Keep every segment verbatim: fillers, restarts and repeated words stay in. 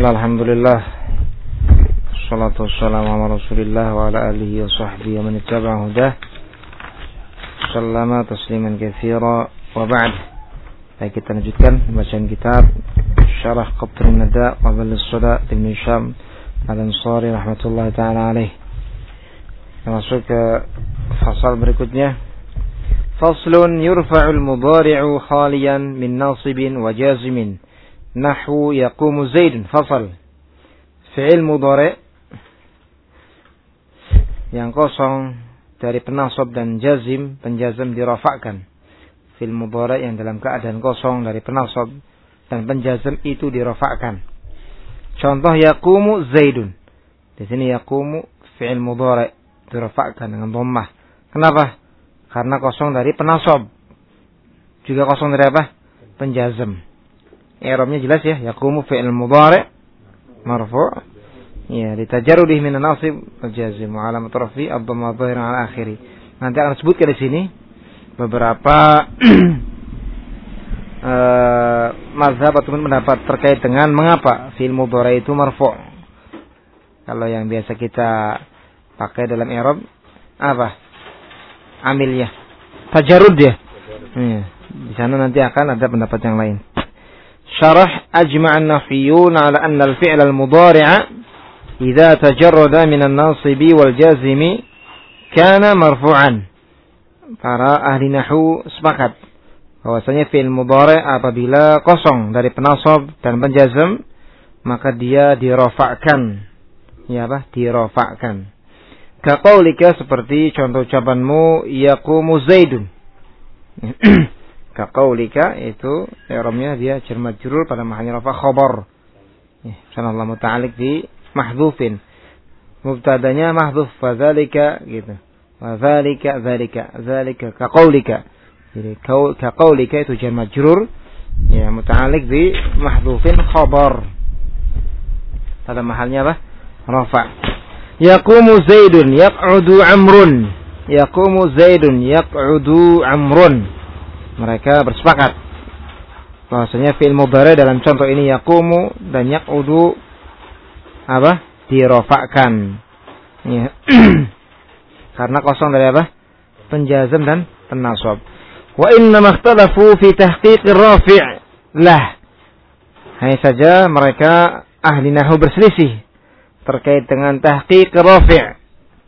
Bismillah, alhamdulillah, salatu wassalamu ala rasulillah wa ala alihi wa sahbihi wa man ittaba'a hudah, sallama tasliman katsira wa ba'd. Baik, kita lanjutkan bacaan kitab Syarah Qatrun Nada wa Ballis Sada Ibn Syam Al-Ansari rahmatullahi ta'ala alaih. Masuk ke fasal berikutnya. Faslun yurfa'ul mudhari'u khaliyan min nasibin wa jazimin nahwu yaqumu Zaidun. Fasal, fi'il mudhari' yang kosong dari penasab dan jazim, penjazam dirafa'kan. Fi'il mudhari' yang dalam keadaan kosong dari penasab dan penjazam itu dirafa'kan. Contoh yaqumu Zaidun. Di sini yaqumu fi'il mudhari' dirafa'kan dengan dhammah. Kenapa? Karena kosong dari penasab. Juga kosong dari apa? Penjazam. I'rabnya jelas ya, yaqumu fi'il mudhari' marfu'. Ya, ditajarrudih min an-nasib wal jazim wa alamat rafi' ad-dhamma dhahira 'ala akhiri. Nanti akan disebutkan di sini beberapa uh, mazhab atau pendapat terkait dengan mengapa fi'il mudhari' itu marfu'. Kalau yang biasa kita pakai dalam i'rab apa? Amilnya tajarrud ya. Ya. Di sana nanti akan ada pendapat yang lain. Syarah ajma'an nahwiyun 'ala anna al-fi'l al-mudhari'a idza tajarrada min an-nasibi wal jazimi kana marfu'an. Para ahli nahwu sepakat bahwasanya fi'il mudhari' apabila kosong dari penasab dan penjazam maka dia dirafa'kan. Ya apa? Dirafa'kan. Kaqaulika, seperti contoh ucapanmu yaqumu Zaidun. Kaqaulika itu i'rabnya dia jar majrur pada mahallnya rafa khabar. Ya, sallallahu muta'alliq di mahdhufin. Mubtadanya mahdhuf fa dzalika gitu. Wa dzalika dzalika dzalika kaqaulika. Jadi kaqaulika itu jar majrur ya muta'alliq di mahdhufin khabar. Pada mahallnya apa? Rafa. Yaqumu Zaidun yaq'udu Amrun. Yaqumu Zaidun yaq'udu Amrun. Mereka bersepakat bahwasanya fi'il mudhari' dalam contoh ini yaqumu dan yaq'udu apa? Dirafa'kan. Ya. Karena kosong dari apa? Penjazam dan penasab. Wa inna makhtalafu fi tahqiq ar-rafi' lah. Hanya saja mereka ahli nahwu berselisih terkait dengan tahqiq rafi',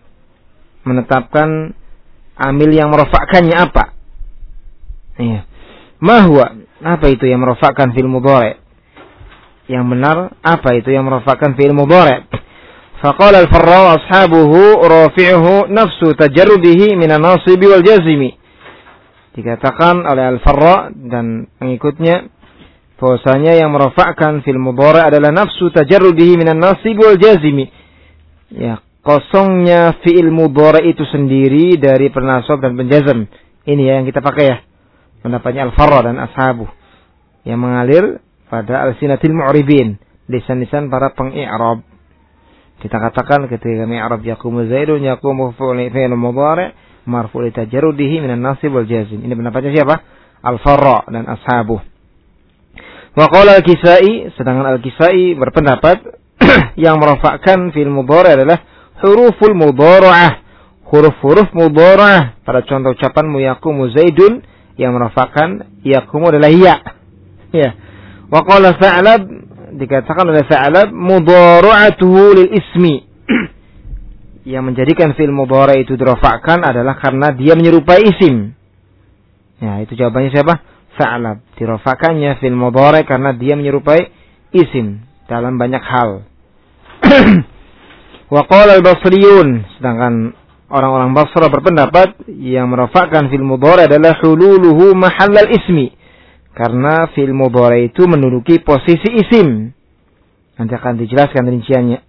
menetapkan amil yang merafa'kannya apa. Iya. Ma huwa? Apa itu yang merafa'kan fi'il mudhari'? Yang benar apa itu yang merafa'kan fi'il mudhari'? Faqala al-Farra wa ashabuhu rafi'uhu nafsu tajarrudihi min an-nasib wal jazimi. Dikatakan oleh al-Farra dan pengikutnya bahwasanya yang merafa'kan fi'il mudhari' adalah nafsu tajarrudihi minan nasib wal jazimi. Ya, kosongnya fi'il mudhari' itu sendiri dari penasab dan penjazam. Ini ya yang kita pakai ya. Pendapatnya Al-Farra dan ashabu yang mengalir pada al-sinatil mu'ribin, lisan-lisan para peng-i'rab. Kita katakan ketika mi'rab yaqumu Zaidun yaqumu fi'il mudhari' marfu' li tajarrudihi minan nasib wal jazim. Ini pendapatnya siapa? Al-Farra dan ashabu. Wa qala al-Kisai, sedangkan al-Kisai berpendapat yang merafa'kan fi'il mudhari' adalah huruful mudhara'ah, huruf-huruf mudhara'ah. Pada contoh ucapanmu yaqumu Zaidun, yang merafa'kan yaqumu adalah ya. Ya. Wa qala Sa'lab, dikatakan oleh Sa'lab mudhara'atuhu lil ismi. Yang menjadikan fi'il mudhari' itu dirafa'kan adalah karena dia menyerupai isim. Ya, itu jawabannya siapa? Sa'lab. Dirafa'kannya fi'il mudhari' karena dia menyerupai isim dalam banyak hal. Wa qala al-Basriyun, sedangkan orang-orang Basra berpendapat yang merafa'kan fi'il mudhari' adalah hululuhu mahallal ismi, karena fi'il mudhari' itu menduduki posisi isim. Nanti akan dijelaskan rinciannya.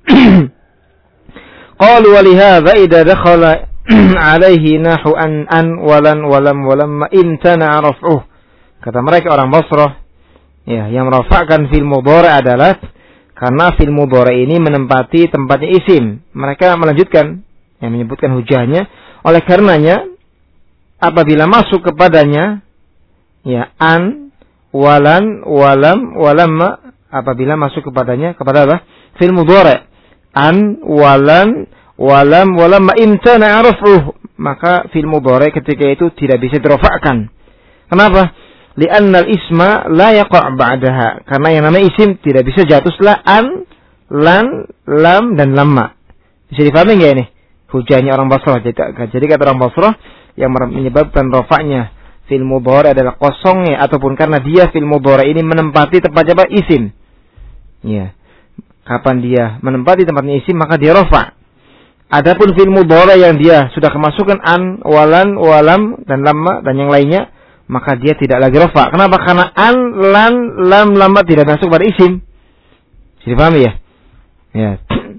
Qalu wa lihadza idza dakhala alaihi nahu an an walan walam walamma intana raf'uh. Kata mereka orang Basrah, ya, yang merafa'kan fi'il mudhari' adalah karena fi'il mudhari' ini menempati tempatnya isim. Mereka melanjutkan yang menyebutkan hujahnya, oleh karenanya apabila masuk kepadanya ya an, walan, walam, walamma apabila masuk kepadanya kepada apa? Fil mudhari'. An walan walam walam ma imtana raf'uh, maka fil mudhari' ketika itu tidak bisa dirafa'kan. Kenapa? Li'anna al-isma la yaqa' ba'daha, karena yang namanya isim tidak bisa jatuh setelah an, lan, lam dan lamma. Bisa difahami enggak ini? Hujahnya orang Basrah. Jadi kata orang Basrah yang menyebabkan rafa'nya fil mudhari' adalah kosongnya ataupun karena dia fil mudhari' ini menempati tempatnya apa? Isim. Ya. Kapan dia menempati tempatnya isim maka dia rafa'. Adapun fil mudhari' yang dia sudah kemasukan an, walan, walam dan lamma dan yang lainnya, maka dia tidak lagi rafa'. Kenapa? Karena an, lan, lam, lamma tidak masuk pada isim. Bisa dipahami ya? Ya.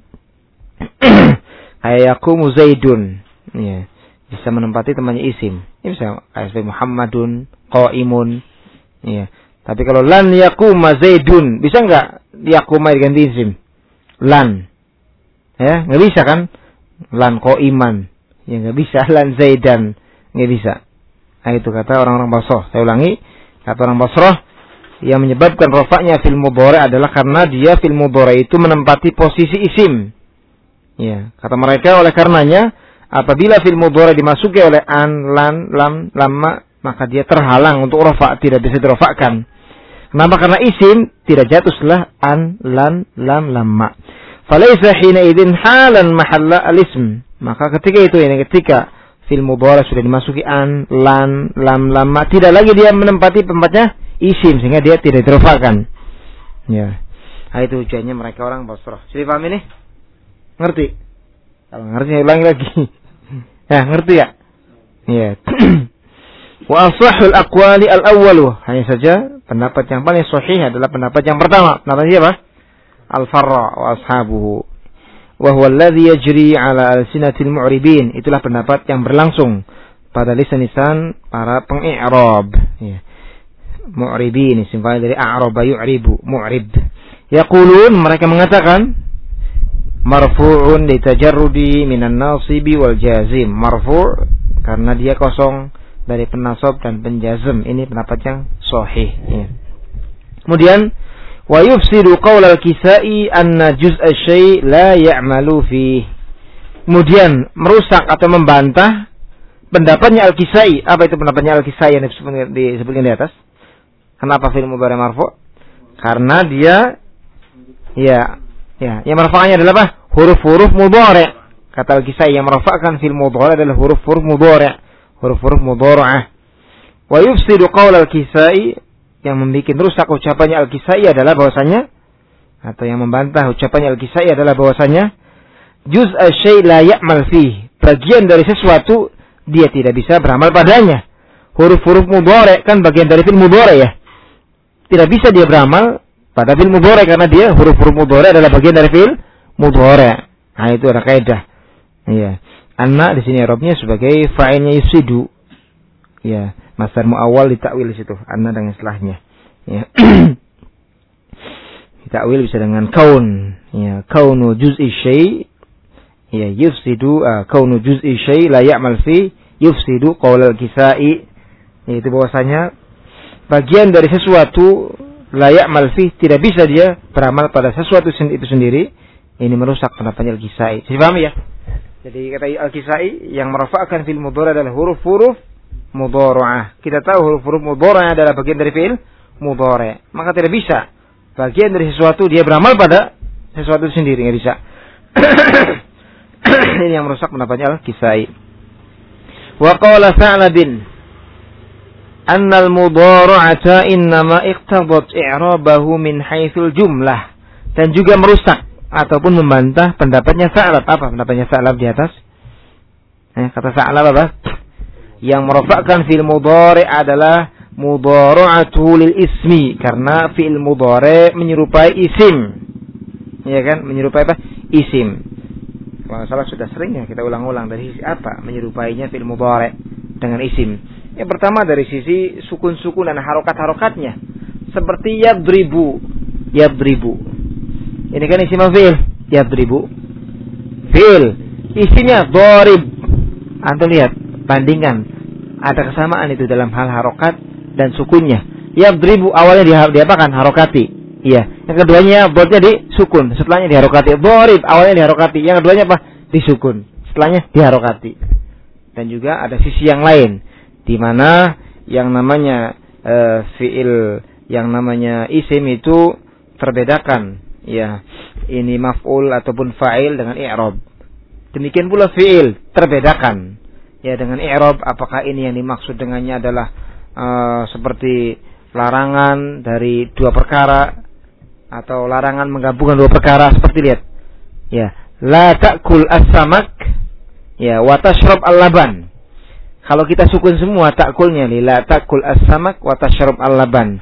Kayak yaqumu Zaidun. Ya. Bisa menempati tempatnya isim. Ini bisa kayak seperti Muhammadun, qaimun. Ya. Tapi kalau lan yaquma Zaidun, bisa enggak yaquma diganti isim? Lan. Ya, enggak bisa kan? Lan qaiman. Ya enggak bisa lan Zaidan. Enggak bisa. Nah, itu kata orang-orang Basrah. Saya ulangi, kata orang Basrah yang menyebabkan rafa'nya fil mudhari' adalah karena dia fil mudhari' itu menempati posisi isim. Ya, kata mereka oleh karenanya apabila fil mudhari' dimasuki oleh an, lan, lam, lamma, maka dia terhalang untuk rafa', tidak bisa dirafa'kan. Kenapa? Karena isim tidak jatuh setelah an, lan, lam, lamma. Falaysa hina idzin halan mahalla al-ism. Maka ketika itu ini ketika fil mudhari' sudah dimasuki an, lan, lam, lamma, tidak lagi dia menempati tempatnya isim sehingga dia tidak dirafa'kan. Ya. Nah, itu hujahnya mereka orang Basrah. Sudah paham ini? Ngerti? Kalau ngerti ulangi lagi. Ya, ngerti ya? Ya. Wa ashahul aqwali al-awwalu. Hanya saja pendapat yang paling sahih adalah pendapat yang pertama. Pendapat siapa? Al-Farra wa ashabuhu. Wa huwa alladhi yajri ala alsinatil mu'ribin. Itulah pendapat yang berlangsung pada lisan-lisan para pengi'rab. Ya. Mu'ribin isim fa'il dari a'raba yu'ribu, mu'rib. Yaqulun, mereka mengatakan marfu'un li tajarrudi minan nasibi wal jazim. Marfu' karena dia kosong dari penasab dan penjazm. Ini pendapat yang sahih. Ya. Kemudian wa yufsidu qaul al-Kisai anna juz'a syai' la ya'malu fi. Kemudian merusak atau membantah pendapatnya Al-Kisai. Apa itu pendapatnya Al-Kisai yang disebutkan di, disebutkan di atas? Kenapa fil mudhari' marfu'? Karena dia ya ya yang marfa'nya adalah apa? Huruf-huruf mudhari'. Kata Al-Kisai yang marfa'kan fil mudhari' adalah huruf-huruf mudhari', huruf-huruf mudhari'ah. Wa yufsidu qaul Al-Kisai, yang membuat rusak ucapannya Al-Kisai adalah bahwasanya, atau yang membantah ucapannya Al-Kisai adalah bahwasanya juz'a syai' la ya'mal fihi, bagian dari sesuatu dia tidak bisa beramal padanya. Huruf-huruf mudhari' kan bagian dari fil mudhari' ya. Tidak bisa dia beramal pada fil mudhari' karena dia huruf-huruf mudhari' adalah bagian dari fil mudhari'. Nah, itu ada kaidah. Iya. Anna di sini i'rabnya sebagai fa'ilnya yusidu. Ya, masdar muawwal ditakwil di situ. Anna dengan setelahnya. Ya. Ditakwil bisa dengan kaun. Ya, kaunu juz'i syai'. Ya, yufsidu uh, kaunu juz'i syai' la ya'mal fi yufsidu qaul al-Kisai. Yaitu bahwasanya bagian dari sesuatu la ya'mal fi, tidak bisa dia beramal pada sesuatu itu sendiri. Ini merusak pendapatnya Al-Kisai. Jadi paham ya? Jadi kata Al-Kisai yang merafa'kan fil mudhari' adalah huruf-huruf mudhari'ah. Kita tahu huruf-huruf mudhari'ah adalah bagian dari fil mudhari'. Maka tidak bisa bagian dari sesuatu dia beramal pada sesuatu itu sendiri, enggak bisa. Ini yang merusak pendapatnya Al-Kisai. Wa qala Tha'labin anna al-mudhari'ata innama iqtadat i'rabahu min haitsul jumlah. Dan juga merusak ataupun membantah pendapatnya Tha'lab. Apa pendapatnya Tha'lab di atas? Eh, kata Tha'lab apa? Yang merafa'kan fil mudhari' adalah mudhari'atu lil ismi, karena fil mudhari' menyerupai isim. Ya kan? Menyerupai apa? Isim. Kalau salah sudah sering ya kita ulang-ulang dari sisi apa menyerupainya fil mudhari' dengan isim. Yang pertama dari sisi sukun-sukun dan harokat-harokatnya. Seperti yadribu. Yadribu. Ini kan isim fi'il. Yadribu. Fi'il. Isimnya dharib. Antum lihat. Bandingkan. Ada kesamaan itu dalam hal harokat dan sukunnya. Yadribu awalnya dia diapakan? Harokati. Iya. Yang keduanya dotnya disukun, setelahnya diharokati. Dorib awalnya diharokati, yang keduanya apa? Disukun, setelahnya diharokati. Dan juga ada sisi yang lain, di mana yang namanya e, fiil, yang namanya isim itu terbedakan. Ya, ini maf'ul ataupun fa'il dengan i'rab. Demikian pula fiil terbedakan. Ya, dengan i'rab, apakah ini yang dimaksud dengannya adalah e, seperti larangan dari dua perkara atau larangan menggabungkan dua perkara, seperti lihat. Ya, la ta'kul as-samak ya wa tashrab al-laban. Kalau kita sukun semua ta'kulnya li la ta'kul as-samak wa tashrab al-laban.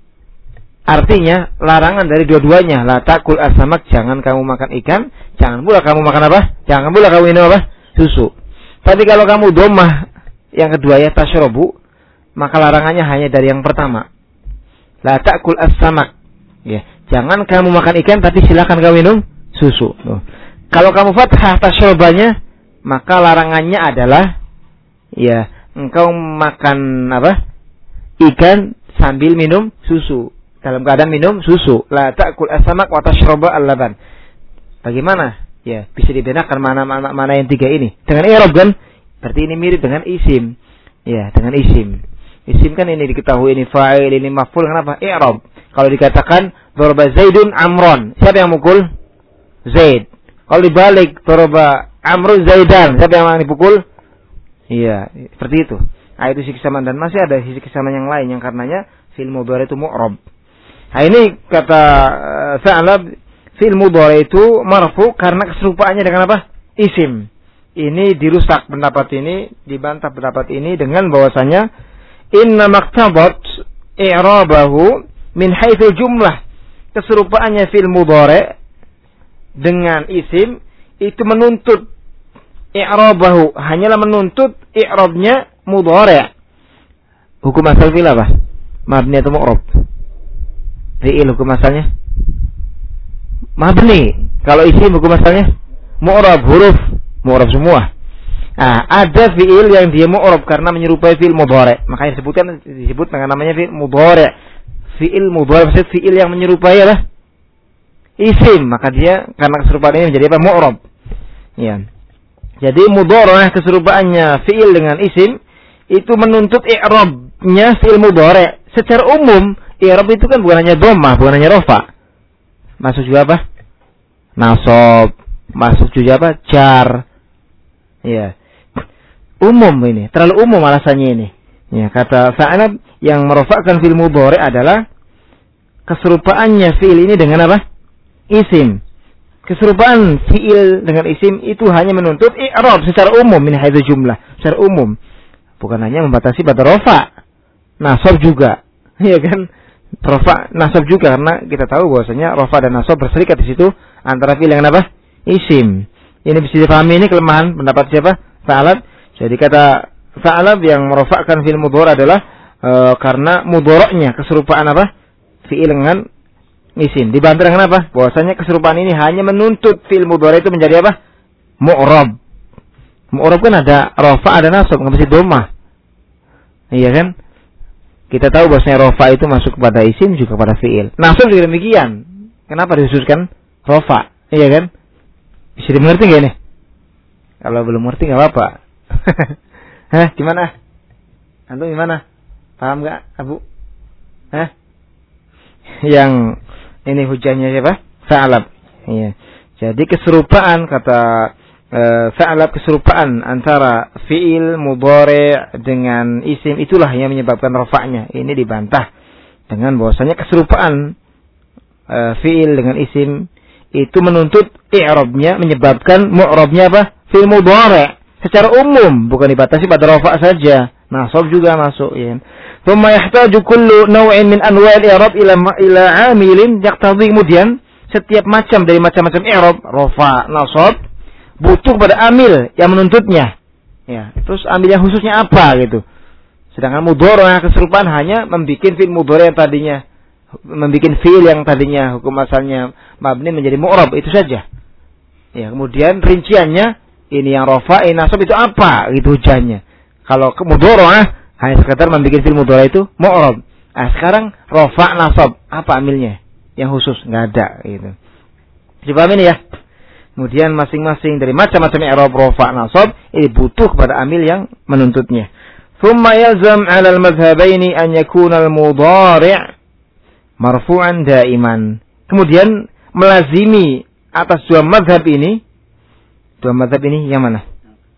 Artinya larangan dari dua-duanya, la ta'kul as-samak, jangan kamu makan ikan, jangan pula kamu makan apa? Jangan pula kamu minum apa? Susu. Tapi kalau kamu dhammah yang kedua ya tashrabu, maka larangannya hanya dari yang pertama. La ta'kul as-samak. Ya, jangan kamu makan ikan tapi silakan kamu minum susu. Tuh. Kalau kamu fathah tasyrabanya, maka larangannya adalah ya, engkau makan apa? Ikan sambil minum susu. Dalam keadaan minum susu. La ta'kul as-samak wa tashraba al-laban. Bagaimana? Ya, bisa dibedakan mana mana mana yang tiga ini. Dengan i'rab kan? Berarti ini mirip dengan isim. Ya, dengan isim. Isim kan ini diketahui ini fa'il, ini maf'ul, kenapa? I'rab. Kalau dikatakan daraba Zaidun Amron, siapa yang mukul? Zaid. Kalau dibalik daraba Amrun Zaidan, siapa yang dipukul? Iya, seperti itu. Nah, itu sisi kesamaan, dan masih ada sisi kesamaan yang lain yang karenanya fi'il mudhari itu mu'rab. Nah, ini kata uh, Sa'lab, fi'il mudhari itu marfu karena keserupaannya dengan apa? Isim. Ini dirusak pendapat ini, dibantah pendapat ini dengan bahwasanya inna maktabat i'rabahu min haitsul jumlah. Keserupaannya fi'il mudhari dengan isim itu menuntut i'rabahu, hanyalah menuntut i'rabnya mudhari'. Hukum asal fi'il apa? Mabni atau mu'rab? Fi'il hukum asalnya mabni. Kalau isim hukum asalnya mu'rab, huruf mu'rab semua. Nah, ada fi'il yang dia mu'rab karena menyerupai fi'il mudhari', makanya disebutkan disebut dengan namanya fi'il mudhari'. Fi'il mudhari' maksud fi'il yang menyerupai adalah isim, maka dia karena keserupaan ini menjadi apa? Mu'rab. Ya. Jadi mudhari' keserupaannya fi'il dengan isim itu menuntut i'rabnya fi'il mudhari'. Secara umum i'rab itu kan bukan hanya dhammah, bukan hanya rafa. Masuk juga apa? Nasab, masuk juga apa? Jar. Ya. Umum ini, terlalu umum alasannya ini. Ya, kata Sa'lab yang merofakkan fi'il mudhari' adalah keserupaannya fi'il ini dengan apa? Isim. Keserupaan fi'il dengan isim itu hanya menuntut i'rab secara umum, min haitsu jumlah, secara umum. Bukan hanya membatasi pada rafa. Nasab juga. Iya kan? Rafa, nasab juga, karena kita tahu bahwasanya rafa dan nasab berserikat di situ antara fi'il dengan apa? Isim. Ini bisa dipahami, ini kelemahan pendapat siapa? Sa'lab. Jadi kata Sa'lab yang merofakkan fi'il mudhari' adalah e, karena mudhari'nya keserupaan apa? Fi'il dengan isim. Dibantah dengan apa? Bahwasanya keserupaan ini hanya menuntut fi'il mudhari' itu menjadi apa? Mu'rab. Mu'rab kan ada rafa, ada nasab, enggak mesti dhammah. Iya kan? Kita tahu bahwasanya rafa itu masuk kepada isim juga kepada fi'il. Nasab juga demikian. Kenapa dikhususkan rafa? Iya kan? Bisa dimengerti enggak ini? Kalau belum mengerti enggak apa-apa. Hah, gimana? Antum gimana? Paham enggak, Abu? Hah? Yang ini hujahnya siapa? Sa'lab. Iya. Jadi keserupaan kata uh, Sa'lab, keserupaan antara fi'il mudhari' dengan isim itulah yang menyebabkan rafa'nya. Ini dibantah dengan bahwasanya keserupaan uh, fi'il dengan isim itu menuntut i'rabnya, menyebabkan mu'rabnya apa? Fi'il mudhari' secara umum, bukan dibatasi pada rafa' saja. Nasab juga masuk, ya. Thumma yahtaju kullu naw'in min anwa'il i'rab ila ila 'amilin yaqtadhi, kemudian setiap macam dari macam-macam i'rab, rafa', nasab, butuh pada amil yang menuntutnya. Ya, terus amil yang khususnya apa gitu. Sedangkan mudhari' keserupaan hanya membikin fi'il mudhari' yang tadinya membikin fi'il yang tadinya hukum asalnya mabni menjadi mu'rab, itu saja. Ya, kemudian rinciannya ini yang rafa', ini nasab itu apa? Gitu hujannya. Kalau ke mudhari' hanya sekedar membikin fi'il mudhari' itu mu'rab. Nah, sekarang rafa' nasab, apa amilnya? yang khusus, nggak ada gitu. Coba ini ya. Kemudian masing-masing dari macam-macam i'rab, rafa', nasab ini butuh kepada amil yang menuntutnya. Thumma yalzam 'ala al-madhhabaini an yakuna al-mudhari' marfu'an daiman. Kemudian melazimi atas dua mazhab ini. Dua mazhab ini yang mana?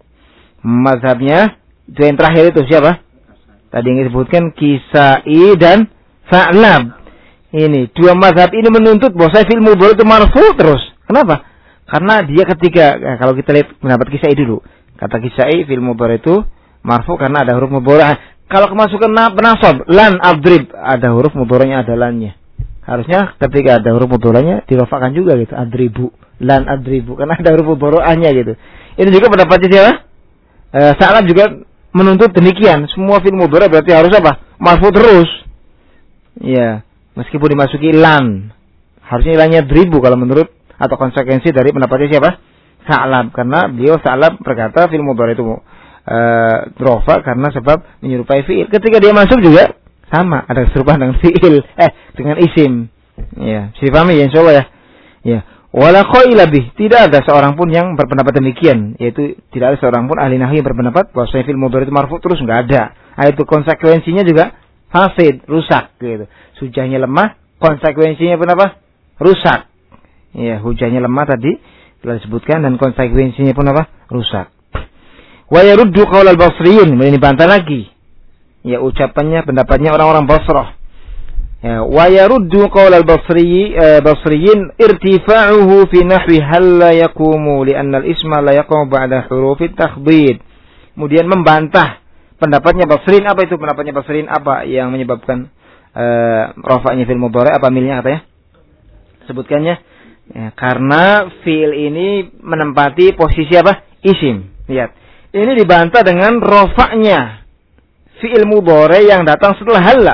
Mazhabnya itu yang terakhir itu siapa? Tadi yang disebutkan Kisai dan Sa'lab. Ini dua mazhab ini menuntut bahwa fi'il mudhari itu marfu' terus. Kenapa? Karena dia ketika, nah kalau kita lihat pendapat Kisai dulu. Kata Kisai, fi'il mudhari itu marfu karena ada huruf mudhari'. Kalau kemasukan penasab, lan adrib, ada huruf mudhari'nya, ada lannya. Harusnya ketika ada huruf mudhari'nya dirafa'kan juga gitu, adribu, lan adribu, karena ada huruf mudhari'nya gitu. Ini juga pendapatnya siapa? E, Sa'lab juga menuntut demikian. Semua fi'il mudhari' berarti harus apa? Marfu terus. Ya, meskipun dimasuki lan. Harusnya lannya dribu kalau menurut atau konsekuensi dari pendapatnya siapa? Sa'lab, karena beliau Sa'lab berkata fi'il mudhari' itu uh, rafa karena sebab menyerupai fi'il. Ketika dia masuk juga sama, ada keserupaan dengan fi'il, eh dengan isim. Ya, bisa dipahami ya insyaallah ya. Ya, wala qaila bih, tidak ada seorang pun yang berpendapat demikian, yaitu tidak ada seorang pun ahli nahwu yang berpendapat bahwa fi'il mudhari' itu marfu terus, enggak ada. Nah, itu konsekuensinya juga fasid, rusak gitu. Hujahnya lemah, konsekuensinya pun apa? Rusak. Ya, hujahnya lemah tadi telah disebutkan dan konsekuensinya pun apa? Rusak. Wa yaruddu qaul al-Basriyin, ini bantah lagi. Ya, ucapannya, pendapatnya orang-orang Basrah. Ya, wa yaruddu qaul al-Basri eh, Basriyin irtifa'uhu fi nahwi hal la yaqumu li'anna al-isma la yaqumu ba'da huruf at-takhdid. Kemudian membantah pendapatnya Basriyin. Apa itu pendapatnya Basriyin? Apa yang menyebabkan eh, rafa'nya fil mudhari'? Apa milnya katanya? Sebutkannya. Ya, karena fi'il ini menempati posisi apa? Isim. Lihat. Ini dibantah dengan rafa'nya fi'il mudhari yang datang setelah halla.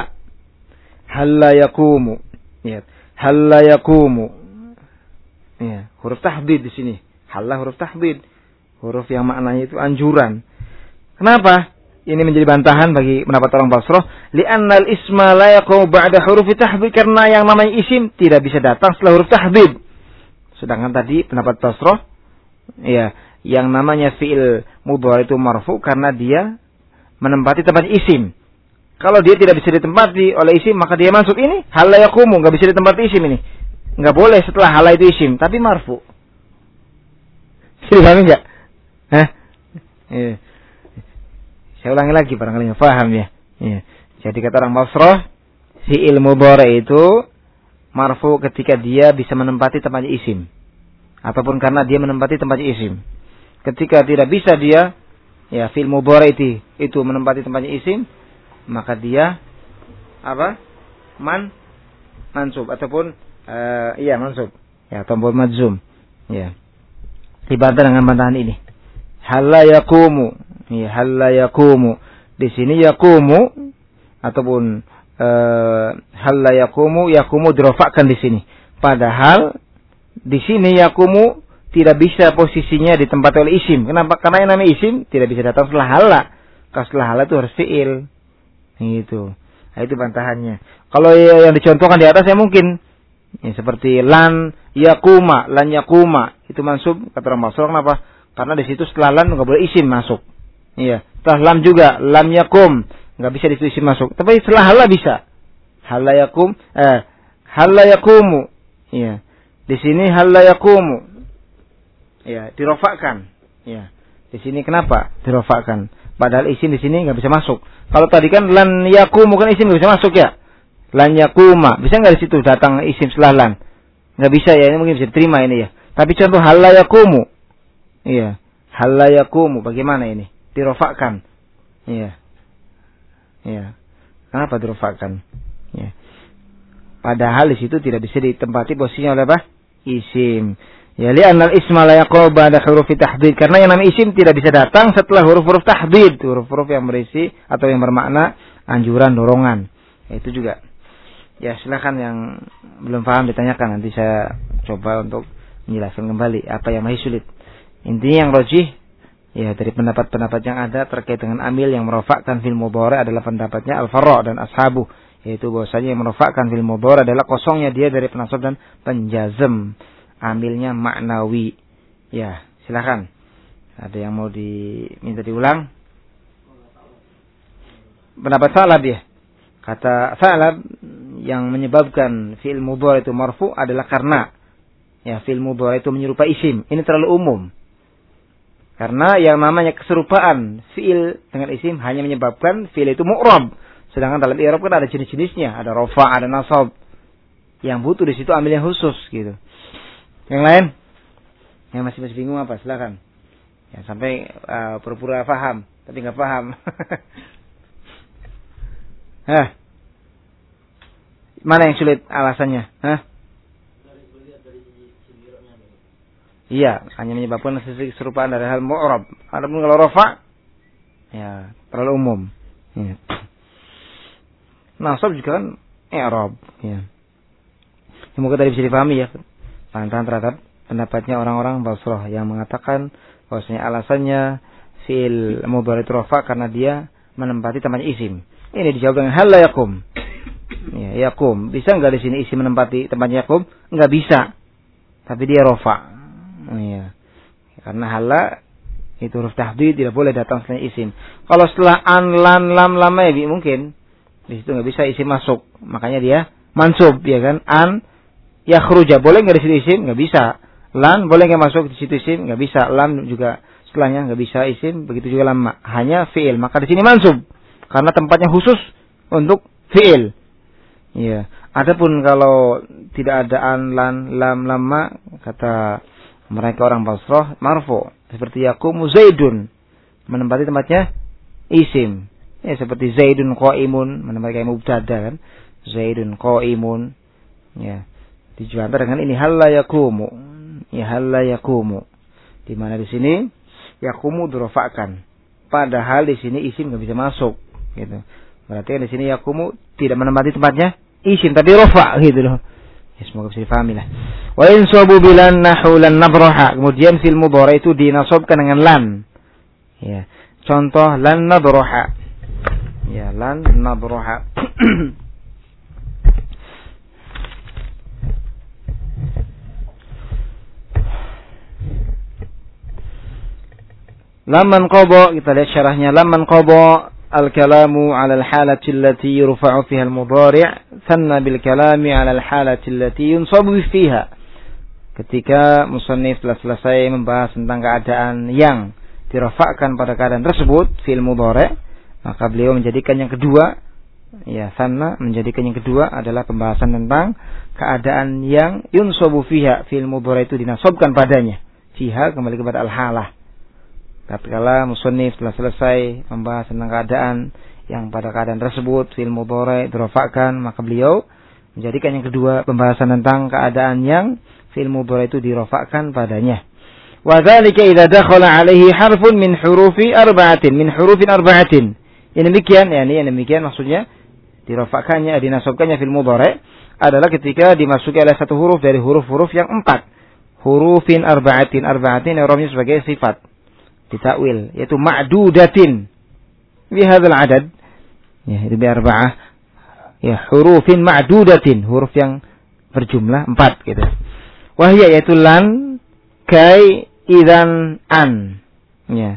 Halla yaqumu. Lihat. Halla yaqumu. Ya, huruf tahdid di sini. Halla huruf tahdid. Huruf yang maknanya itu anjuran. Kenapa? Ini menjadi bantahan bagi pendapat orang Basrah. Li'anna al-isma la yaqumu ba'da huruf tahdid, karena yang namanya isim tidak bisa datang setelah huruf tahdid. Sedangkan tadi pendapat Basrah, ya, yang namanya fi'il mudhari itu marfu karena dia menempati tempat isim. Kalau dia tidak bisa ditempati oleh isim, maka dia masuk ini hal la yaqumu, enggak bisa ditempati isim ini. Enggak boleh setelah hal itu isim, tapi marfu. Sudah paham enggak? Hah? Ya. Saya ulangi lagi barangkali enggak paham ya. Ya. Jadi kata orang Basrah, fi'il mudhari itu marfu ketika dia bisa menempati tempatnya isim. Ataupun karena dia menempati tempatnya isim. Ketika tidak bisa dia, ya fi'il mudhari itu, itu menempati tempatnya isim, maka dia apa? Man mansub ataupun uh, iya mansub. Ya, tombol majzum. Ya. Dibantah dengan bantahan ini. Hal la yaqumu. Ya, hal la yaqumu. Di sini yaqumu ataupun Uh, hal la yaqumu, yaqumu dirafa'kan di sini. Padahal di sini yaqumu tidak bisa posisinya ditempati oleh isim. Kenapa? Karena yang namanya isim tidak bisa datang setelah halla. Kalau setelah halla itu harus fi'il. Gitu. Nah, itu bantahannya. Kalau yang dicontohkan di atas ya mungkin ya, seperti lan yaquma, lan yaquma itu mansub kata orang Basrah. Kenapa? Karena di situ setelah lan enggak boleh isim masuk. Iya. Setelah lam juga lam yaqum nggak bisa ditulis masuk. Tapi setelah halla bisa. Halla yakum, eh, halla yakumu. Iya. Di sini halla yakumu. Ya, dirofakkan. Ya. Di sini kenapa dirofakkan? Padahal isim di sini nggak bisa masuk. Kalau tadi kan lan yakumu kan isim nggak bisa masuk ya. Lan yakuma bisa nggak di situ datang isim setelah lan? Nggak bisa ya. Ini mungkin bisa diterima ini ya. Tapi contoh halla yakumu. Iya. Halla yakumu bagaimana ini? Dirofakkan. Iya. Ya, kenapa dirafa'kan? Ya. Padahal di situ tidak bisa ditempati posisinya oleh apa? Isim. Ya, li'anna al-isma la yaqumu ba'da huruf tahdid, karena yang namanya isim tidak bisa datang setelah huruf-huruf tahdid, huruf-huruf yang berisi atau yang bermakna anjuran, dorongan. Ya, itu juga. Ya, silakan yang belum paham ditanyakan, nanti saya coba untuk menjelaskan kembali apa yang masih sulit. Intinya yang rajih ya dari pendapat-pendapat yang ada terkait dengan amil yang merofakkan fil mudhari adalah pendapatnya Al-Farra dan ashabu, Yaitu bahwasanya yang merofakkan fi'il mudhari adalah kosongnya dia dari penasab dan penjazm. Amilnya maknawi. Ya, silakan. Ada yang mau diminta diulang? Pendapat Salab ya. Kata Salab yang menyebabkan fi'il mudhari itu marfu adalah karena ya fi'il mudhari itu menyerupai isim. Ini terlalu umum. Karena yang namanya keserupaan fi'il dengan isim hanya menyebabkan fi'il itu mu'rab. Sedangkan dalam i'rab kan ada jenis-jenisnya, ada rafa', ada nasab. Yang butuh di situ amil yang khusus gitu. Yang lain? Yang masih masih bingung apa? Silakan. Ya, sampai uh, pura-pura paham, tapi nggak paham. Hah? Mana yang sulit alasannya? Hah? Iya, hanya menyebabkan keserupaan dari hal mu'rab. Adapun kalau rafa, ya terlalu umum. Ya. Nasab juga kan i'rab. Ya. Semoga tadi bisa dipahami ya. Pantangan terhadap pendapatnya orang-orang Basrah yang mengatakan bahwasanya alasannya fi'il mudhari itu rafa karena dia menempati tempatnya isim. Ini dijawab dengan hal la yakum. Ya, yakum. Bisa enggak di sini isim menempati tempatnya yakum? Enggak bisa. Tapi dia rafa. Ya. Karena hala itu huruf tahdid tidak boleh datang setelah isim. Kalau setelah an lan lam lam ya mungkin di situ enggak bisa isim masuk. Makanya dia mansub ya kan? An yakhruja boleh enggak di situ isim? Enggak bisa. Lan boleh enggak masuk di situ isim? Enggak bisa. Lam juga setelahnya enggak bisa isim, begitu juga lam. Hanya fi'il. Maka di sini mansub karena tempatnya khusus untuk fi'il. Ya. Adapun kalau tidak ada an lan lam lamma kata mereka orang Basrah marfu seperti yaqumu Zaidun menempati tempatnya isim. Ya seperti Zaidun qaimun menempati kayak mubtada kan. Zaidun qaimun. Ya. Dijuantar dengan ini hal la yaqumu. Ya hal la yaqumu. Di mana di sini yaqumu dirofakkan. Padahal di sini isim enggak bisa masuk gitu. Berarti di sini yaqumu tidak menempati tempatnya isim tapi rofa gitu loh. Ya, semoga bisa difahami lah. Wa in sabu bilan nahu lan nabraha. Kemudian fi'il mudhari itu dinasabkan dengan lan. Ya. Contoh lan nabraha. Ya, lan nabraha. Lamman qada, kita lihat syarahnya. Lamman qada الكلام على الحالة التي يرفع فيها المضارع ثنى بالكلام على الحالة التي ينصب فيها. Ketika musannif telah selesai membahas tentang keadaan yang dirafa'kan pada keadaan tersebut fi'il mudhari', maka beliau menjadikan yang kedua ya thanna menjadikan yang kedua adalah pembahasan tentang keadaan yang yunsabu fiha fi'il mudhari' itu dinasabkan padanya. Fiha kembali kepada al-halah. Tatkala musannif telah selesai membahas tentang keadaan yang pada keadaan tersebut fi'il mudhari' dirafa'kan, maka beliau menjadikan yang kedua pembahasan tentang keadaan yang fi'il mudhari' itu dirafa'kan padanya. Wa dzalika idza dakhala 'alaihi harfun min hurufi arba'atin min hurufin arba'atin. Ini demikian ya, ini demikian maksudnya dirafa'kannya dinasabkannya fi'il mudhari' adalah ketika dimasuki oleh satu huruf dari huruf-huruf yang empat. Hurufin arba'atin, arba'atin i'rabnya sebagai sifat. Ditakwil yaitu ma'dudatin bi hadzal adad ya itu bi arba'ah ya hurufin ma'dudatin huruf yang berjumlah empat gitu. Wahya yaitu lan kai idzan an ya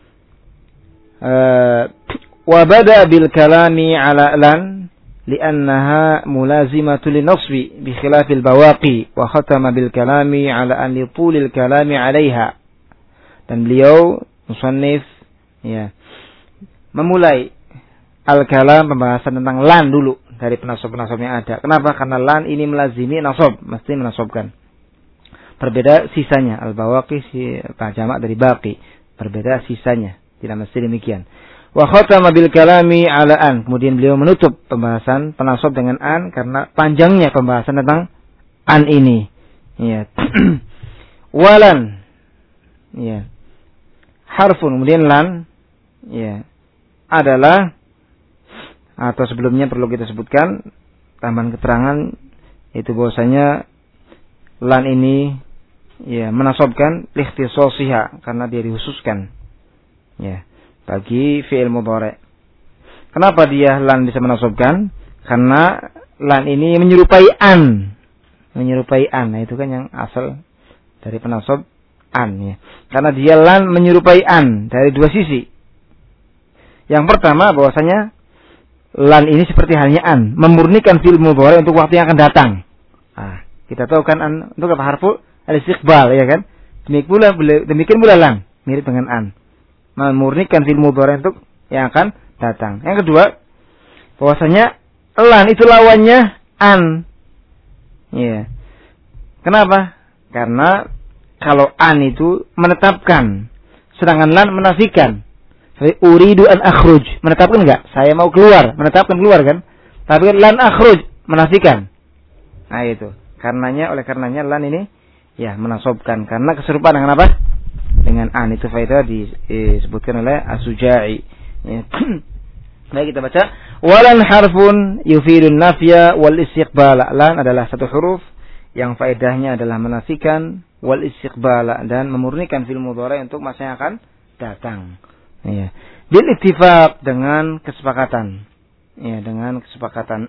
uh, wa bada bil kalami ala lan li'annaha mulazimatu linasbi bi khilafil bawaqi wa khatama bil kalami ala an li tulil kalami 'alaiha. Dan beliau musannif ya memulai al-kalam pembahasan tentang lan dulu dari penasab-penasab yang ada. Kenapa? Karena lan ini melazimi nasab, mesti menasabkan. Berbeda sisanya, al-bawaqi si jamak dari baqi, berbeda sisanya, tidak mesti demikian. Wa khatama bil kalami ala an. Kemudian beliau menutup pembahasan penasab dengan an karena panjangnya pembahasan tentang an ini. Ya. Walan ya. Harfun kemudian lan ya adalah atau sebelumnya perlu kita sebutkan tambahan keterangan itu bahwasanya lan ini ya menasabkan likhtisasiha karena dia dikhususkan ya bagi fi'il mudhari'. Kenapa dia lan bisa menasabkan? Karena lan ini menyerupai an. Menyerupai an. Nah, itu kan yang asal dari penasab an ya. Karena dia lan menyerupai an dari dua sisi. Yang pertama bahwasanya lan ini seperti halnya an, memurnikan fi'il mudhari untuk waktu yang akan datang. Nah, kita tahu kan an untuk apa? Harfu al-istiqbal ya kan? Demikian pula demikian pula lan mirip dengan an. Memurnikan fi'il mudhari untuk yang akan datang. Yang kedua, bahwasanya lan itu lawannya an. Ya. Kenapa? Karena kalau an itu menetapkan, sedangkan lan menafikan. Uridu an akhruj, menetapkan enggak? Saya mau keluar, menetapkan keluar kan? Tapi lan akhruj, menafikan. Nah itu. Karenanya, oleh karenanya lan ini ya menasobkan. Karena keserupaan dengan apa? Dengan an. Itu faedah disebutkan oleh As-Suja'i. Ya. Baik, kita baca. Walan harfun yufidun nafya wal istiqbala. Lan adalah satu huruf yang faedahnya adalah menafikan wal istiqbala dan memurnikan fi'il mudhari untuk masa yang akan datang. Ya. Bil ittifaq, dengan kesepakatan. Ya, dengan kesepakatan.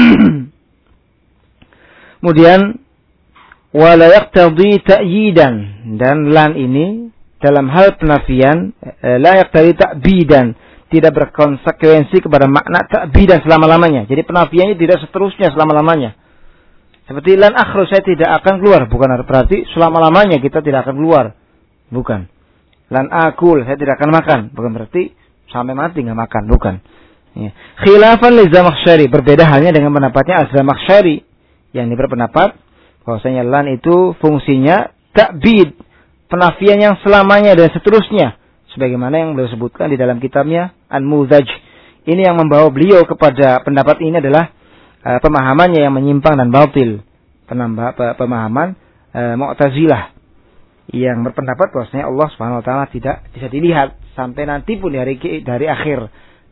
Kemudian wala yaqtadi ta'yidan, dan lan ini dalam hal penafian la yaqtadi ta'bidan, tidak berkonsekuensi kepada makna ta'bidan selama-lamanya. Jadi penafiannya tidak seterusnya selama-lamanya. Seperti lan akhruj, saya tidak akan keluar, bukan berarti selama-lamanya kita tidak akan keluar. Bukan. Lan akul, saya tidak akan makan, bukan berarti sampai mati nggak makan, bukan. Ya. Khilafan li Zamakhsyari, berbeda halnya dengan pendapatnya Az-Zamakhsyari yang berpendapat bahwasanya lan itu fungsinya ta'bid, penafian yang selamanya dan seterusnya, sebagaimana yang beliau sebutkan di dalam kitabnya An-Muzaj. Ini yang membawa beliau kepada pendapat ini adalah uh, pemahamannya yang menyimpang dan batil, penambah pemahaman uh, Mu'tazilah yang berpendapat bahwasanya Allah Subhanahu wa taala tidak bisa dilihat sampai nanti pun dari dari akhir.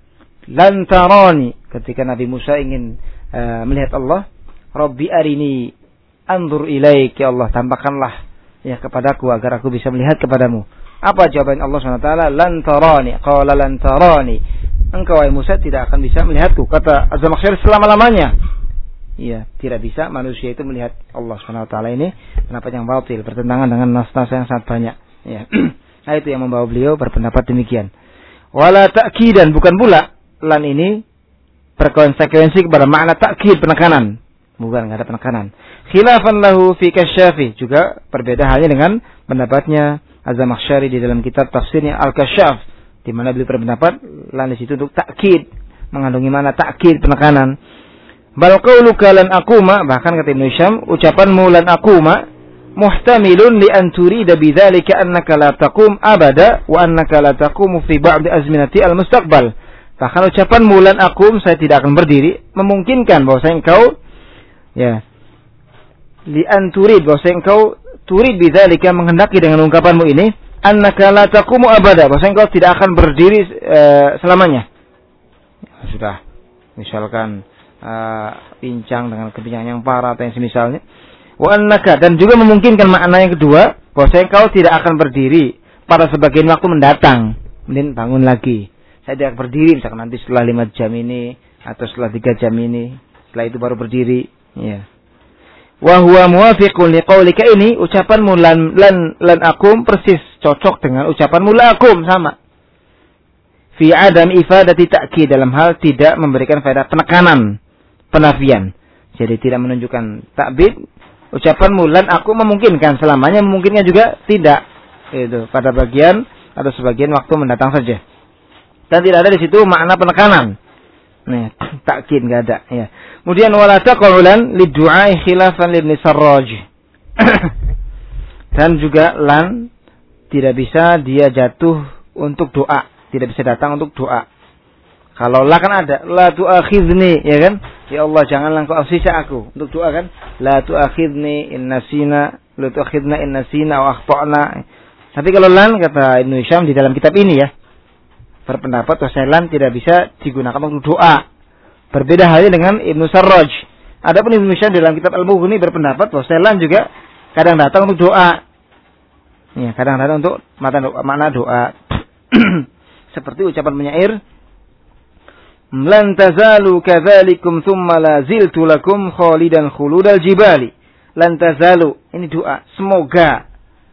Lan tarani, ketika Nabi Musa ingin uh, melihat Allah, Rabbi arini anzur ilaik, ya Allah tampakkanlah ya kepadaku agar aku bisa melihat kepadamu. Apa jawaban Allah Subhanahu wa taala? Lan tarani, qala lan tarani. Engkau wahai Musa tidak akan bisa melihatku, kata Az-Zamakhsyari, selama-lamanya. Iya, tidak bisa manusia itu melihat Allah Subhanahu wa taala. Ini pendapat yang batil, bertentangan dengan nas-nas yang sangat banyak. Ya. Nah, itu yang membawa beliau berpendapat demikian. Wala ta'kidan, bukan pula lan ini berkonsekuensi kepada makna ta'kid, penekanan. Bukan, enggak ada penekanan. Khilafan lahu fi Kasyafi, juga berbeda halnya dengan pendapatnya Az-Zamakhsyari di dalam kitab tafsirnya Al-Kasyaf, di mana beliau berpendapat lan di situ untuk ta'kid, mengandungi makna ta'kid, penekanan. Bal qauluka lan aquma, bahkan kata Ibnu Hisham, ucapanmu lan aquma muhtamilun li an turida bidzalika annaka la taqum abada wa annaka la taqumu fi ba'd azminati al-mustaqbal. Bahkan ucapanmu lan aqum, saya tidak akan berdiri, memungkinkan bahwa engkau ya li an turid, bahwa engkau turid bidzalika, menghendaki dengan ungkapanmu ini annaka la taqumu abada, bahwa engkau tidak akan berdiri uh, selamanya. Ya, sudah, misalkan Uh, pincang dengan kepincangan yang parah atau yang semisalnya. Wa annaka, dan juga memungkinkan makna yang kedua, bahwa engkau tidak akan berdiri pada sebagian waktu mendatang, kemudian bangun lagi. Saya tidak berdiri misalkan nanti setelah lima jam ini atau setelah tiga jam ini, setelah itu baru berdiri. Ya. Wa huwa muwafiqun liqaulika, ini ucapanmu lan lan lan akum persis cocok dengan ucapanmu la akum, sama. Fi adam ifadati ta'kid, dalam hal tidak memberikan faedah penekanan, penafian. Jadi tidak menunjukkan ta'bid. Ucapan mulan aku memungkinkan, selamanya memungkinkan juga tidak. Itu pada bagian atau sebagian waktu mendatang saja. Dan tidak ada di situ makna penekanan. Nih, ta'kid enggak ada, ya. Kemudian wala taqaulan lidu'ai khilafan libni Sarraj. Dan juga lan tidak bisa dia jatuh untuk doa, tidak bisa datang untuk doa. Kalau la kan ada, la tu'akhidni, ya kan? Ya Allah, janganlah engkau sisa aku untuk doa kan? La tu'akhidni in nasina, la tu'akhidna in nasina wa akhtana. Tapi kalau lan, kata Ibnu Hisham di dalam kitab ini ya, berpendapat bahwa lan tidak bisa digunakan untuk doa. Berbeda halnya dengan Ibnu Sarraj. Adapun Ibnu Hisham dalam kitab Al-Mughni berpendapat bahwa lan juga kadang datang untuk doa. Ya, kadang datang untuk makna doa. Seperti ucapan penyair, lan tazalu kadzalikum tsumma la ziltu lakum khalidan khuludal jibali. Lan tazalu, ini doa, semoga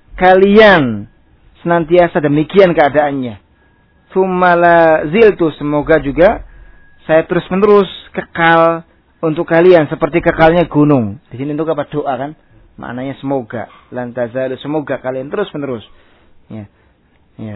kalian senantiasa demikian keadaannya. Tsumma la ziltu, semoga juga saya terus-menerus kekal untuk kalian seperti kekalnya gunung. Di sini untuk apa? Doa kan? Maknanya semoga. Lan tazalu, semoga kalian terus-menerus. Ya. Ya.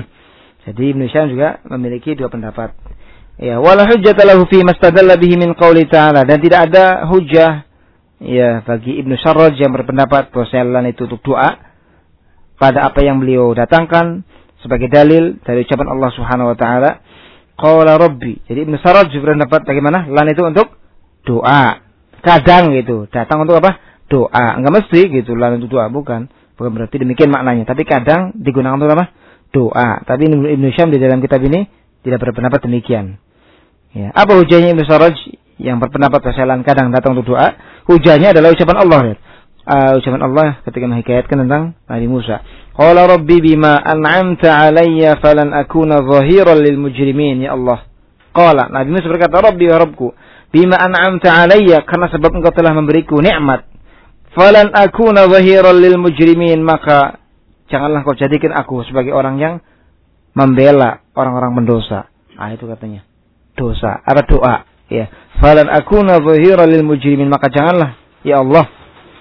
Jadi Ibnu Syam juga memiliki dua pendapat. Ya, wala hujjata lahu fi mastadalla bihi min qouli ta'ala, dan tidak ada hujjah ya bagi Ibnu Sarraj yang berpendapat bahwa lan itu untuk doa pada apa yang beliau datangkan sebagai dalil dari ucapan Allah Subhanahu wa taala, qala rabbi. Jadi Ibnu Sarraj berpendapat bagaimana lan itu untuk doa. Kadang gitu, datang untuk apa? Doa. Enggak mesti gitu lan untuk doa, bukan. Bukan berarti demikian maknanya, tapi kadang digunakan untuk apa? Doa. Tapi Ibnu Syam di dalam kitab ini tidak berpendapat demikian. Ya. Apa hujahnya Ibnu Sarraj yang berpendapat bahwa kadang datang untuk doa? Hujahnya adalah ucapan Allah. Ya. Uh, ucapan Allah ketika menghikayatkan tentang Nabi Musa. Qala rabbi bima an'amta alayya falan akuna zahiran lil mujrimin, ya Allah. Qala, Nabi Musa berkata, Rabbi wa Rabbku, bima an'amta alayya, karena sebab engkau telah memberiku nikmat. Falan akuna zahiran lil mujrimin, maka janganlah kau jadikan aku sebagai orang yang membela orang-orang pendosa. Ah, itu katanya. Dosa, ada doa. Ya. Falan akuna zahiran lil mujrimin, maka janganlah, ya Allah,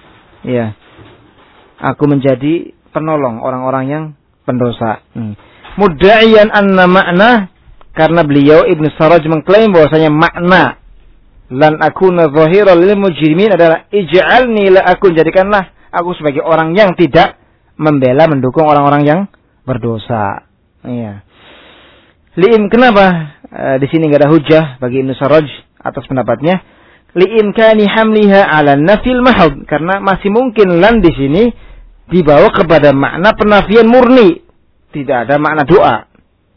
ya, aku menjadi penolong orang-orang yang pendosa. Hmm. Mudda'iyan anna makna, karena beliau Ibnu Sarraj mengklaim bahwasanya makna lan akuna zahiran lil mujrimin adalah ij'alni la akun, jadikanlah aku sebagai orang yang tidak membela, mendukung orang-orang yang berdosa. Iya. Liim, kenapa e, di sini enggak ada hujah bagi Ibnu Sarraj atas pendapatnya? Liimkani hamliha 'ala nafil mahad, karena masih mungkin lan di sini dibawa kepada makna penafian murni, tidak ada makna doa.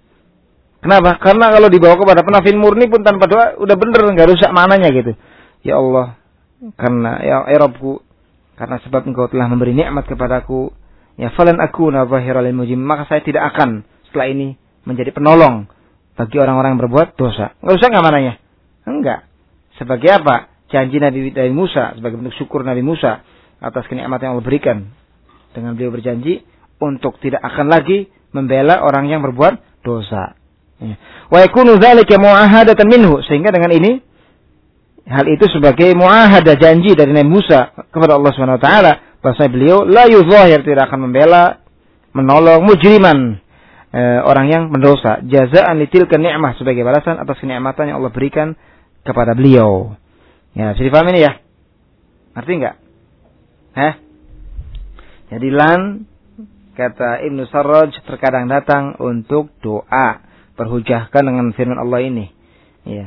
Kenapa? Karena kalau dibawa kepada penafian murni pun tanpa doa udah bener, enggak rusak maknanya gitu. Ya Allah, karena ya Rabbku, karena sebab engkau telah memberi nikmat kepadaku, ya falan akuna zahiran lil mujrim, maka saya tidak akan setelah ini menjadi penolong bagi orang-orang yang berbuat dosa. Enggak usah enggak mananya? Enggak. Sebagai apa? Janji Nabi, Nabi Musa, sebagai bentuk syukur Nabi Musa atas kenikmatan yang Allah berikan. Dengan beliau berjanji untuk tidak akan lagi membela orang yang berbuat dosa. Wa yakunu dzalika mu'ahadatan minhu, sehingga dengan ini hal itu sebagai mu'ahadah, janji dari Nabi Musa kepada Allah Subhanahu wa taala bahwa beliau la yuzahir, tidak akan membela, menolong mujriman, eh, orang yang mendosa, jazaan litilka ni'mah, sebagai balasan atas kenikmatan yang Allah berikan kepada beliau. Ya, bisa dipahami ini ya? Ngerti enggak? Hah? Jadi lan, kata Ibnu Sarraj, terkadang datang untuk doa, berhujahkan dengan firman Allah ini. Ya.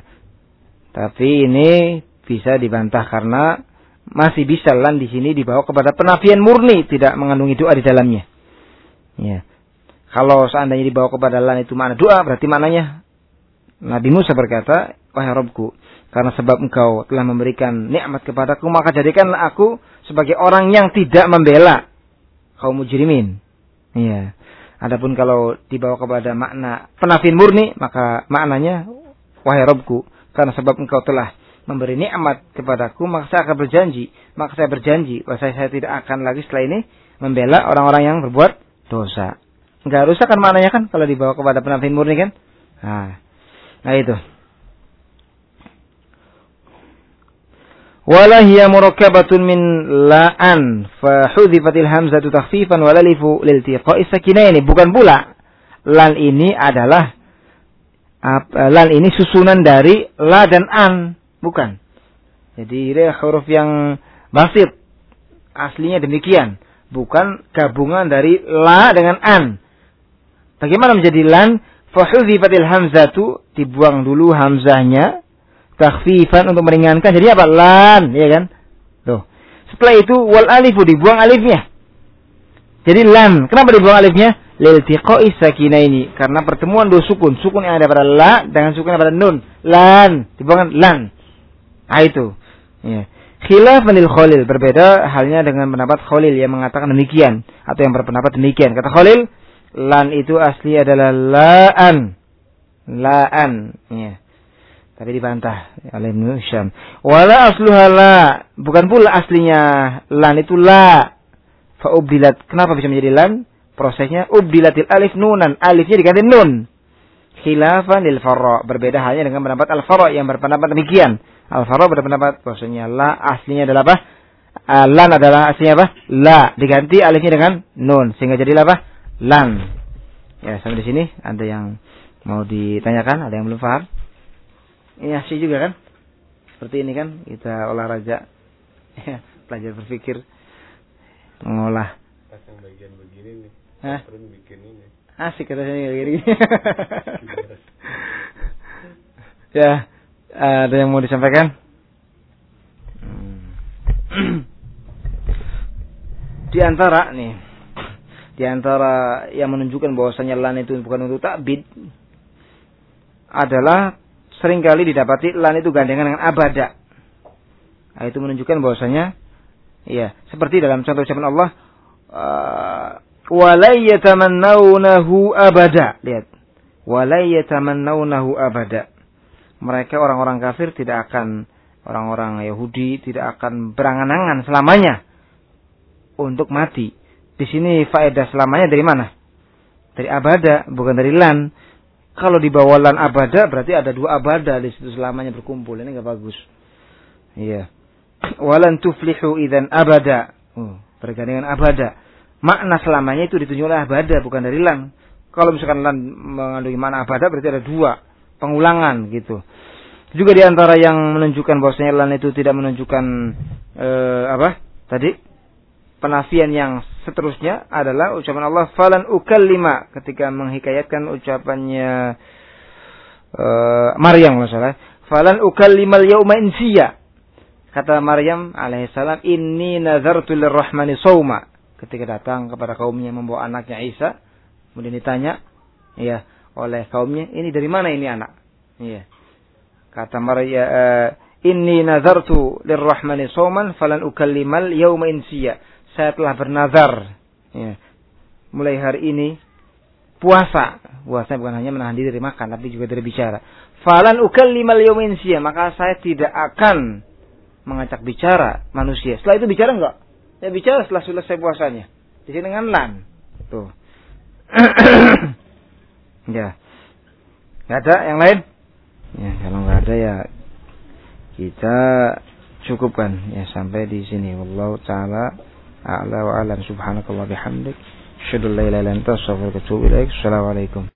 Tapi ini bisa dibantah karena masih bisa lan di sini dibawa kepada penafian murni, tidak mengandungi doa di dalamnya. Ya. Kalau seandainya dibawa kepada lan itu makna doa, berarti maknanya Nabi Musa berkata, wahai Rabbku, karena sebab engkau telah memberikan nikmat kepadaku, maka jadikanlah aku sebagai orang yang tidak membela kaum mujrimin. Iya. Adapun kalau dibawa kepada makna penafian murni, maka maknanya, wahai Rabbku, karena sebab engkau telah memberi nikmat kepadaku, maka saya akan berjanji, maka saya berjanji bahwa saya, saya tidak akan lagi setelah ini membela orang-orang yang berbuat dosa. Enggak rusak kan maknanya kan kalau dibawa kepada penafian murni kan? Nah, nah itu. Wala hiya murakkabatun min la'an fa hudhifatil hamzatu takhfifan wal alifu liltiqa'i sakinaini. Bukan pula lan ini adalah lan ini susunan dari la dan an, bukan. Jadi ini huruf yang basit, aslinya demikian, bukan gabungan dari la dengan an. Bagaimana menjadi lan? Fa hudhifatil hamzatu, dibuang dulu hamzahnya, takhfifan untuk meringankan, jadi apa? Lan, ya kan? Tuh. Setelah itu wal alifu, dibuang alifnya. Jadi lan. Kenapa dibuang alifnya? Liltiqa'i sakinaini, karena pertemuan dua sukun, sukun yang ada pada la dengan sukun yang ada pada nun. Lan, dibuang lan. Ah itu. Ya. Khilafan lil Khalil, berbeda halnya dengan pendapat Khalil yang mengatakan demikian atau yang berpendapat demikian. Kata Khalil, lan itu asli adalah la'an. La'an, ya. Tapi dibantah oleh Ibnu Hisham. Wala asluha la, bukan pula aslinya lan itu la. Fa ubdilat. Kenapa bisa menjadi lan? Prosesnya ubdilatil alif nunan, alifnya diganti nun. Khilafan lil farra, berbeda halnya dengan pendapat al-farra yang berpendapat demikian. Al-farra berpendapat bahwasanya la aslinya adalah apa? Uh, lan adalah aslinya apa? La, diganti alifnya dengan nun sehingga jadi apa? Lan. Ya, sampai di sini ada yang mau ditanyakan, ada yang belum paham? Ini asli juga kan? Seperti ini kan kita olahraga, ya, belajar berpikir, mengolah. Pasang bagian begini nih. Hah? Terus bikin ini. Asik katanya kayak gini. Ya, ada yang mau disampaikan? Hmm. Di antara nih, di antara yang menunjukkan bahwasanya lan itu bukan untuk ta'bid adalah seringkali didapati lan itu gandengan dengan abada. Nah, itu menunjukkan bahwasanya, ya, seperti dalam contoh ucapan Allah, uh, walai yatamannawnahu abada. Lihat. Walai yatamannawnahu abada. Mereka orang-orang kafir tidak akan, orang-orang Yahudi tidak akan berangan-angan selamanya untuk mati. Di sini faedah selamanya dari mana? Dari abada, bukan dari lan. Kalau di bawah lan abada berarti ada dua abada di situ selamanya berkumpul. Ini enggak bagus. Iya. Walan tuflihu idzan abada. Oh, bergandengan abada. Makna selamanya itu ditunjuk oleh abada, bukan dari lan. Kalau misalkan lan mengandungi makna abada berarti ada dua pengulangan gitu. Juga di antara yang menunjukkan bahwasanya lan itu tidak menunjukkan eh, apa? Tadi penafian yang seterusnya adalah ucapan Allah falan ukallima ketika menghikayatkan ucapannya eh, Maryam masalah. Falan ukallimal yauma insiya. Kata Maryam alaihissalam, inni nazartu lirrahmani shauma. Ketika datang kepada kaumnya membawa anaknya Isa, kemudian ditanya, ya, oleh kaumnya, ini dari mana ini anak? Iya. Kata Maryam, inni nazartu lirrahmani shauman falan ukallimal yauma insiya. Saya telah bernazar, ya, mulai hari ini puasa. Puasa bukan hanya menahan diri dari makan, tapi juga dari bicara. Falan ukallimal yauma insiya, maka saya tidak akan mengajak bicara manusia. Setelah itu bicara enggak? Ya bicara setelah selesai puasanya. Di sini dengan lan. Tuh. Ya. Enggak ada yang lain? Ya, kalau enggak ada ya kita cukupkan ya sampai di sini. Wallahu taala a'la wa a'lam. Subhanakallah bihamdik. Asyhadu an la ilaha illa anta astaghfiruka wa atubu ilaik. Assalamualaikum.